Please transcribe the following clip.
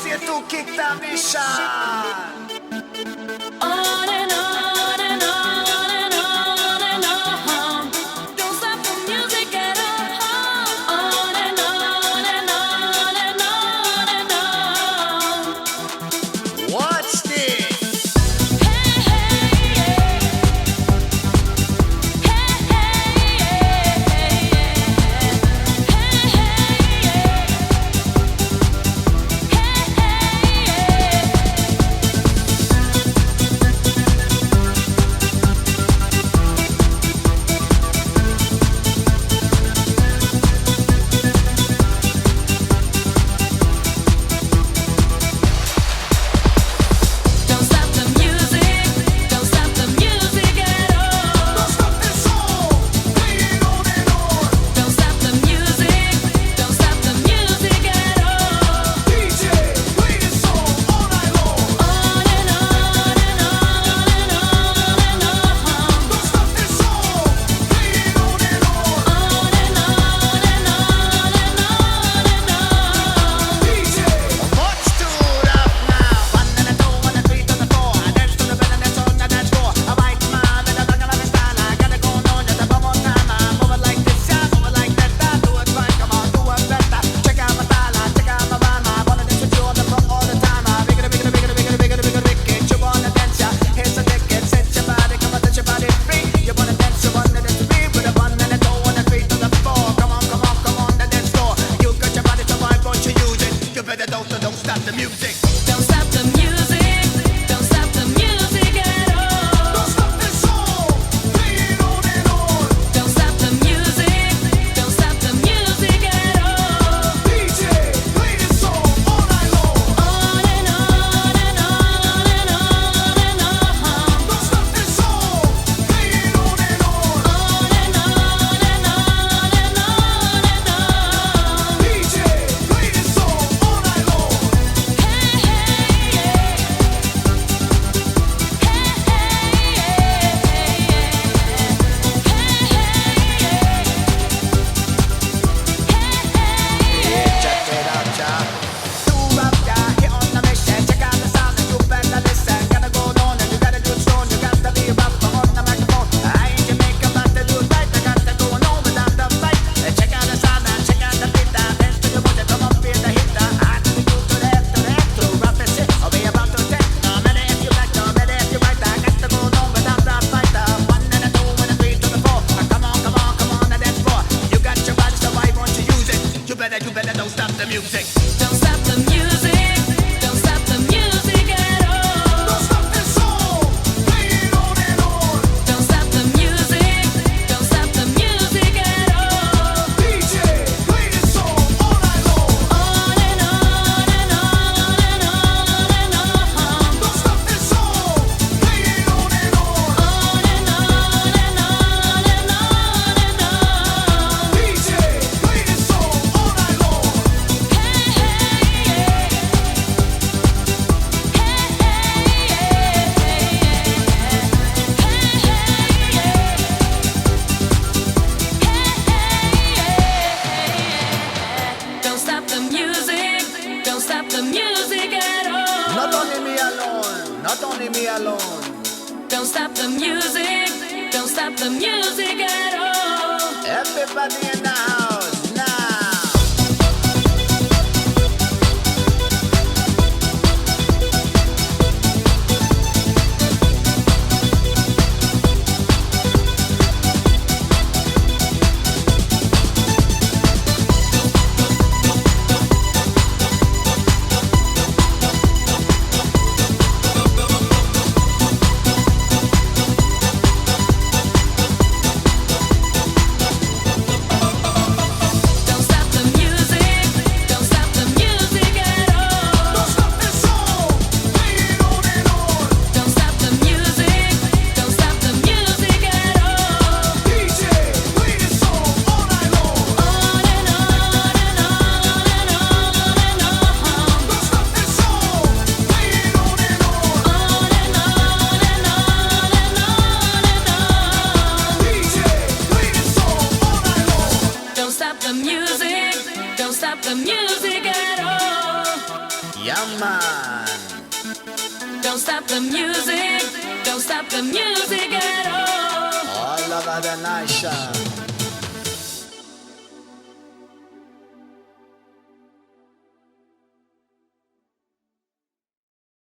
say to kick the mission. On and on and on and on and on. Don't stop the music at all. On and on and on and on and on. Watch this. Hey, hey, yeah. Hey, hey, yeah. Hey, hey, yeah. Don't stop the music. Don't stop the music at all. Don't stop this song. Play it on and on. Don't stop the music. Don't stop the music at all. DJ, play this song all night long. On and on and on and on and on. Don't stop this song. Play it on and on. On and on and on and on and on. DJ, much too rough now. 1 and a 2 and a 3 to the 4. I dance to the rhythm that's on the dance floor. I bite my with a bang of my style. I got it going on just one more time. I move it like this, I move it like that. I do it right, come on, do it better. Check out my style, I check out my rhyme. I wanna dance with you on the floor all the time. I bigger, bigger, bigger, bigger, bigger, bigger, bigger. You wanna dance, yeah? Here's a ticket. Set your body, come on, set your body free. You wanna dance, you wanna dance free with a 1 and a 2 and a 3 to the 4. Come on, come on, come on, the dance floor. You got your body, so why won't you use it? You better don't stop the music. Don't stop the music. Don't stop the music at all. Don't stop this song. Play it on and on. Don't stop the music. Don't stop the music at all. DJ, play this song all night long. On and on and on and on and on. Don't stop this song. Play it on and on. On and on and on and on and on. DJ, play this song all night long. Hey, hey, yeah. Check it out, y'all. Two-up guy here on the mission. Check out the sound and you better listen. Gotta go on and you gotta do it strong. You got to be up on the microphone. I ain't Jamaican, but to do it right. I got to go on without the fight. Check out the sound and check out the beat. Dance to your body, come up here, the hit. I to the to the left, to the left, to rough and shit. I'll be about to take. No matter if you like, no matter if you right. I got to go on without the fight. 1 and a 2 and a 3 to the 4. Come on, come on, come on, the dance floor. You got your body, so why won't you use it? You better don't stop the music. Don't stop the music. Don't stop the music at all. Don't stop this song. Play it on and on. Don't stop the music. Don't stop the music at all. DJ, play this song all night long. On and on and on and on and on. Don't stop this song. Play it on and on. On and on and on and on and on. DJ, play this song all night long. Hey, hey, yeah. Don't stop the music. Don't stop the music at all. Not only me alone. Not only me alone. Don't stop the music. Don't stop the music at all. Everybody in the house now. Don't stop the music. Don't stop the music at all. Don't stop this song. Play it on and on. Don't stop the music. Don't stop the music at all. DJ, play this song all night long. On and on and on and on and on. Don't stop this song. Play it on and on. On and on and on and on and on. DJ, play this song all night long. Don't stop the music. Don't stop the music at all. Yo, Yeah, man. Don't stop the music. Don't stop the music at all. All over the nation.